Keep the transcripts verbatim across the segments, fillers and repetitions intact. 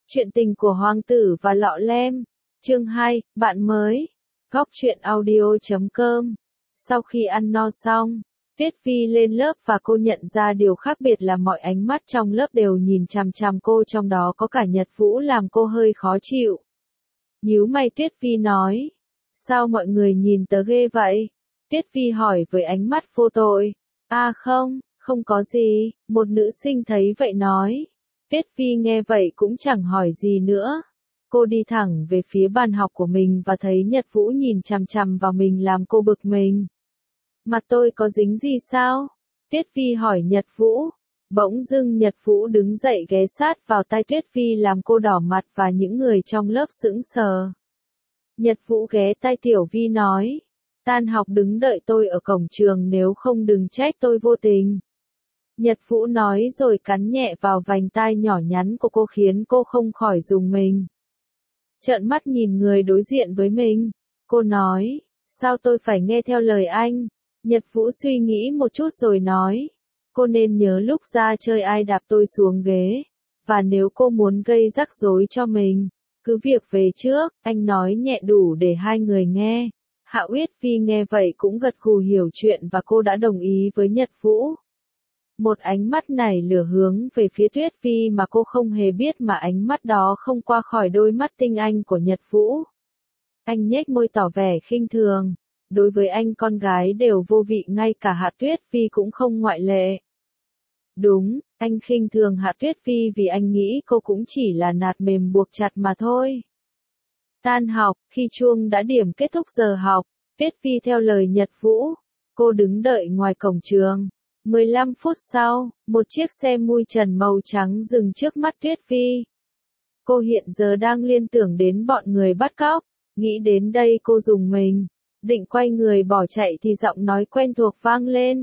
Chuyện tình của hoàng tử và lọ lem. Chương hai, bạn mới. Góc truyện audio chấm com. Sau khi ăn no xong, Tuyết Phi lên lớp và cô nhận ra điều khác biệt là mọi ánh mắt trong lớp đều nhìn chằm chằm cô, trong đó có cả Nhật Vũ, làm cô hơi khó chịu. Nhíu mày, Tuyết Phi nói. Sao mọi người nhìn tớ ghê vậy? Tuyết Phi hỏi với ánh mắt vô tội. À không, không có gì, một nữ sinh thấy vậy nói. Tuyết Phi nghe vậy cũng chẳng hỏi gì nữa. Cô đi thẳng về phía bàn học của mình và thấy Nhật Vũ nhìn chằm chằm vào mình làm cô bực mình. Mặt tôi có dính gì sao? Tuyết Phi hỏi Nhật Vũ. Bỗng dưng Nhật Vũ đứng dậy ghé sát vào tai Tuyết Phi làm cô đỏ mặt và những người trong lớp sững sờ. Nhật Vũ ghé tai Tiểu Vi nói. Tan học đứng đợi tôi ở cổng trường, nếu không đừng trách tôi vô tình. Nhật Vũ nói rồi cắn nhẹ vào vành tai nhỏ nhắn của cô khiến cô không khỏi rùng mình. Trợn mắt nhìn người đối diện với mình, cô nói, sao tôi phải nghe theo lời anh? Nhật Vũ suy nghĩ một chút rồi nói, cô nên nhớ lúc ra chơi ai đạp tôi xuống ghế, và nếu cô muốn gây rắc rối cho mình, cứ việc về trước, anh nói nhẹ đủ để hai người nghe. Hạ Uyết Phi nghe vậy cũng gật gù hiểu chuyện và cô đã đồng ý với Nhật Vũ. Một ánh mắt nảy lửa hướng về phía Tuyết Phi mà cô không hề biết, mà ánh mắt đó không qua khỏi đôi mắt tinh anh của Nhật Vũ. Anh nhếch môi tỏ vẻ khinh thường. Đối với anh con gái đều vô vị, ngay cả Hạ Tuyết Phi cũng không ngoại lệ. Đúng, anh khinh thường Hạ Tuyết Phi vì anh nghĩ cô cũng chỉ là nạt mềm buộc chặt mà thôi. Tan học, khi chuông đã điểm kết thúc giờ học, Tuyết Phi theo lời Nhật Vũ. Cô đứng đợi ngoài cổng trường. mười lăm phút sau, một chiếc xe mui trần màu trắng dừng trước mắt Tuyết Phi. Cô hiện giờ đang liên tưởng đến bọn người bắt cóc. Nghĩ đến đây cô rùng mình. Định quay người bỏ chạy thì giọng nói quen thuộc vang lên.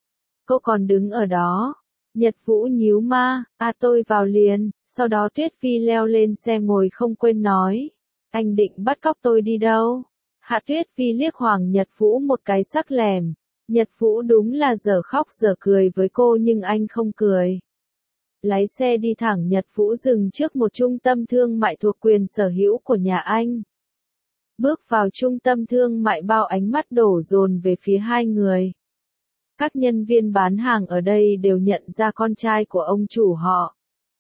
Cô còn đứng ở đó. Nhật Vũ nhíu ma, à tôi vào liền. Sau đó Tuyết Phi leo lên xe ngồi không quên nói. Anh định bắt cóc tôi đi đâu? Hạ Tuyết Phi liếc Hoàng Nhật Vũ một cái sắc lẻm. Nhật Vũ đúng là dở khóc dở cười với cô nhưng anh không cười. Lái xe đi thẳng. Nhật Vũ dừng trước một trung tâm thương mại thuộc quyền sở hữu của nhà anh. Bước vào trung tâm thương mại, bao ánh mắt đổ dồn về phía hai người. Các nhân viên bán hàng ở đây đều nhận ra con trai của ông chủ họ.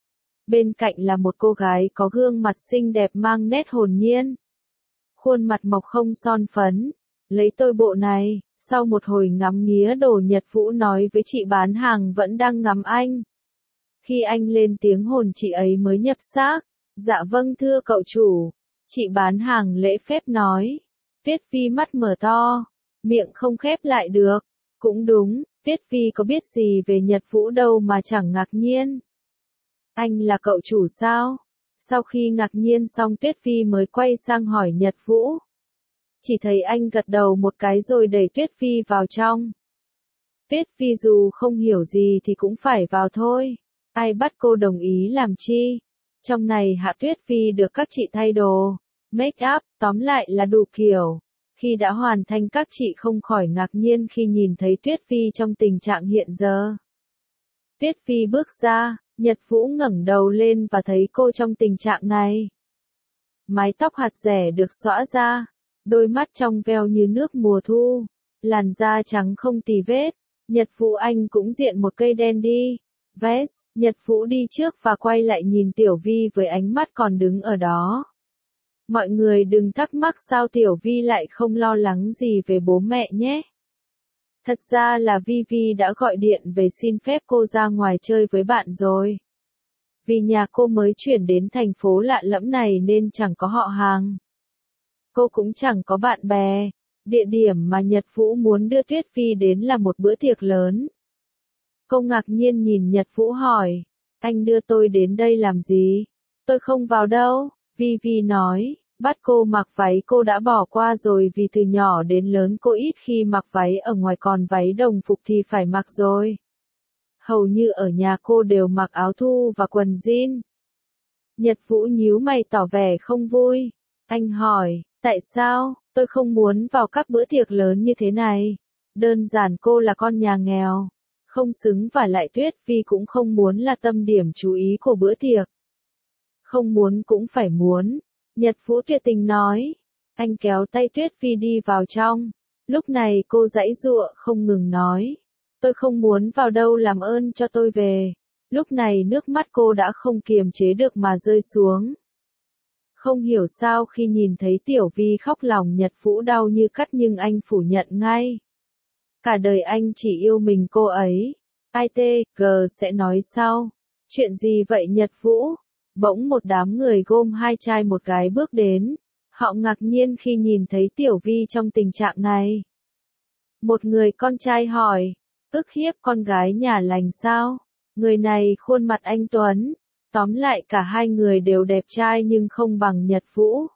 Bên cạnh là một cô gái có gương mặt xinh đẹp mang nét hồn nhiên. Khuôn mặt mộc không son phấn. Lấy tôi bộ này. Sau một hồi ngắm nghía đồ, Nhật Vũ nói với chị bán hàng vẫn đang ngắm anh. Khi anh lên tiếng hồn, chị ấy mới nhập xác. Dạ vâng thưa cậu chủ. Chị bán hàng lễ phép nói. Tuyết Phi mắt mở to, miệng không khép lại được. Cũng đúng, Tuyết Phi có biết gì về Nhật Vũ đâu mà chẳng ngạc nhiên. Anh là cậu chủ sao? Sau khi ngạc nhiên xong, Tuyết Phi mới quay sang hỏi Nhật Vũ. Chỉ thấy anh gật đầu một cái rồi đẩy Tuyết Phi vào trong. Tuyết Phi dù không hiểu gì thì cũng phải vào thôi. Ai bắt cô đồng ý làm chi? Trong này Hạ Tuyết Phi được các chị thay đồ, make up, tóm lại là đủ kiểu. Khi đã hoàn thành, các chị không khỏi ngạc nhiên khi nhìn thấy Tuyết Phi trong tình trạng hiện giờ. Tuyết Phi bước ra, Nhật Vũ ngẩng đầu lên và thấy cô trong tình trạng này. Mái tóc hạt rẻ được xõa ra, đôi mắt trong veo như nước mùa thu, làn da trắng không tì vết. Nhật Vũ anh cũng diện một cây đen đi. Vest, Nhật Vũ đi trước và quay lại nhìn Tiểu Vi với ánh mắt còn đứng ở đó. Mọi người đừng thắc mắc sao Tiểu Vi lại không lo lắng gì về bố mẹ nhé. Thật ra là Vi Vi đã gọi điện về xin phép cô ra ngoài chơi với bạn rồi. Vì nhà cô mới chuyển đến thành phố lạ lẫm này nên chẳng có họ hàng. Cô cũng chẳng có bạn bè. Địa điểm mà Nhật Vũ muốn đưa Tuyết Phi đến là một bữa tiệc lớn. Cô ngạc nhiên nhìn Nhật Vũ hỏi, anh đưa tôi đến đây làm gì? Tôi không vào đâu, Vi Vi nói, bắt cô mặc váy cô đã bỏ qua rồi vì từ nhỏ đến lớn cô ít khi mặc váy ở ngoài, còn váy đồng phục thì phải mặc rồi. Hầu như ở nhà cô đều mặc áo thu và quần jean. Nhật Vũ nhíu mày tỏ vẻ không vui. Anh hỏi, tại sao? Tôi không muốn vào các bữa tiệc lớn như thế này. Đơn giản cô là con nhà nghèo. Không xứng, và lại Tuyết Phi cũng không muốn là tâm điểm chú ý của bữa tiệc. không muốn cũng phải muốn. Nhật Vũ tuyệt tình nói. Anh kéo tay Tuyết Phi đi vào trong. Lúc này cô giãy giụa không ngừng nói. Tôi không muốn vào đâu, làm ơn cho tôi về. Lúc này nước mắt cô đã không kiềm chế được mà rơi xuống. Không hiểu sao khi nhìn thấy Tiểu Vi khóc lòng Nhật Vũ đau như cắt, nhưng anh phủ nhận ngay. Cả đời anh chỉ yêu mình cô ấy. ai ti gi sẽ nói sau. Chuyện gì vậy Nhật Vũ? Bỗng một đám người gồm hai trai một gái bước đến. Họ ngạc nhiên khi nhìn thấy Tiểu Vi trong tình trạng này. Một người con trai hỏi, ức hiếp con gái nhà lành sao? Người này khuôn mặt anh tuấn. Tóm lại cả hai người đều đẹp trai nhưng không bằng Nhật Vũ.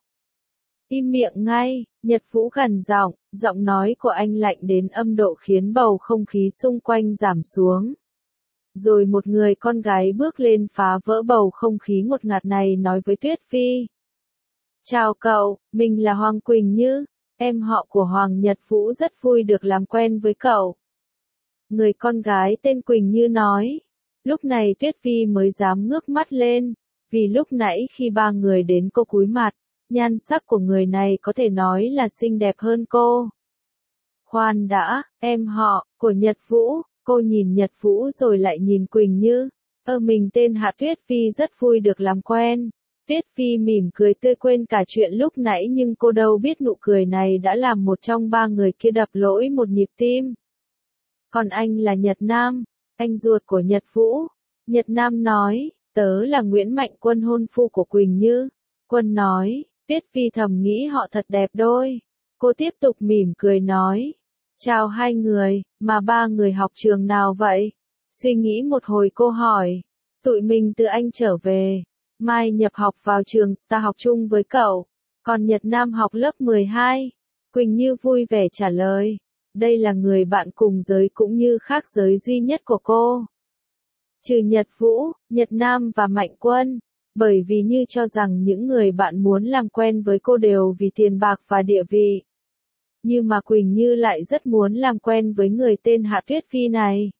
Im miệng ngay, Nhật Vũ gằn giọng, giọng nói của anh lạnh đến âm độ khiến bầu không khí xung quanh giảm xuống. Rồi một người con gái bước lên phá vỡ bầu không khí ngột ngạt này nói với Tuyết Phi. Chào cậu, mình là Hoàng Quỳnh Như, em họ của Hoàng Nhật Vũ, rất vui được làm quen với cậu. Người con gái tên Quỳnh Như nói. Lúc này Tuyết Phi mới dám ngước mắt lên, vì lúc nãy khi ba người đến cô cúi mặt, nhan sắc của người này có thể nói là xinh đẹp hơn cô. Khoan đã, em họ của Nhật Vũ, cô nhìn Nhật Vũ rồi lại nhìn Quỳnh Như. Ơ mình tên Hạ Tuyết Phi, rất vui được làm quen. Tuyết Phi mỉm cười tươi quên cả chuyện lúc nãy, nhưng cô đâu biết nụ cười này đã làm một trong ba người kia đập lỗi một nhịp tim. Còn anh là Nhật Nam, anh ruột của Nhật Vũ. Nhật Nam nói, tớ là Nguyễn Mạnh Quân, hôn phu của Quỳnh Như. Quân nói, Tuyết Phi thầm nghĩ họ thật đẹp đôi. Cô tiếp tục mỉm cười nói, chào hai người, mà ba người học trường nào vậy? Suy nghĩ một hồi cô hỏi, tụi mình từ Anh trở về, mai nhập học vào trường Star học chung với cậu, còn Nhật Nam học lớp mười hai. Quỳnh Như vui vẻ trả lời, đây là người bạn cùng giới cũng như khác giới duy nhất của cô. Trừ Nhật Vũ, Nhật Nam và Mạnh Quân, bởi vì Như cho rằng những người bạn muốn làm quen với cô đều vì tiền bạc và địa vị. Nhưng mà Quỳnh Như lại rất muốn làm quen với người tên Hạ Tuyết Phi này.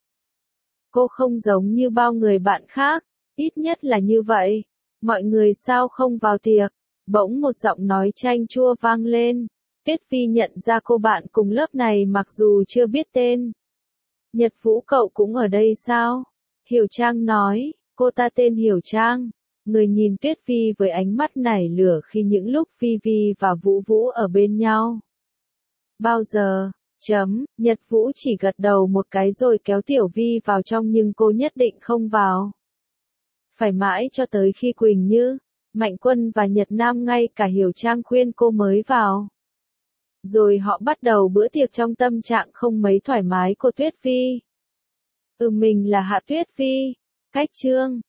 Cô không giống như bao người bạn khác, ít nhất là như vậy. Mọi người sao không vào tiệc? Bỗng một giọng nói chanh chua vang lên. Tuyết Phi nhận ra cô bạn cùng lớp này mặc dù chưa biết tên. Nhật Vũ cậu cũng ở đây sao? Hiểu Trang nói, cô ta tên Hiểu Trang. Người nhìn Tuyết Phi với ánh mắt nảy lửa khi những lúc Phi Vi và Vũ Vũ ở bên nhau. Bao giờ? Chấm, Nhật Vũ chỉ gật đầu một cái rồi kéo Tiểu Vi vào trong, nhưng cô nhất định không vào. Phải mãi cho tới khi Quỳnh Như, Mạnh Quân và Nhật Nam ngay cả Hiểu Trang khuyên cô mới vào. Rồi họ bắt đầu bữa tiệc trong tâm trạng không mấy thoải mái của Tuyết Phi. Ừ, mình là Hạ Tuyết Phi. Cách chương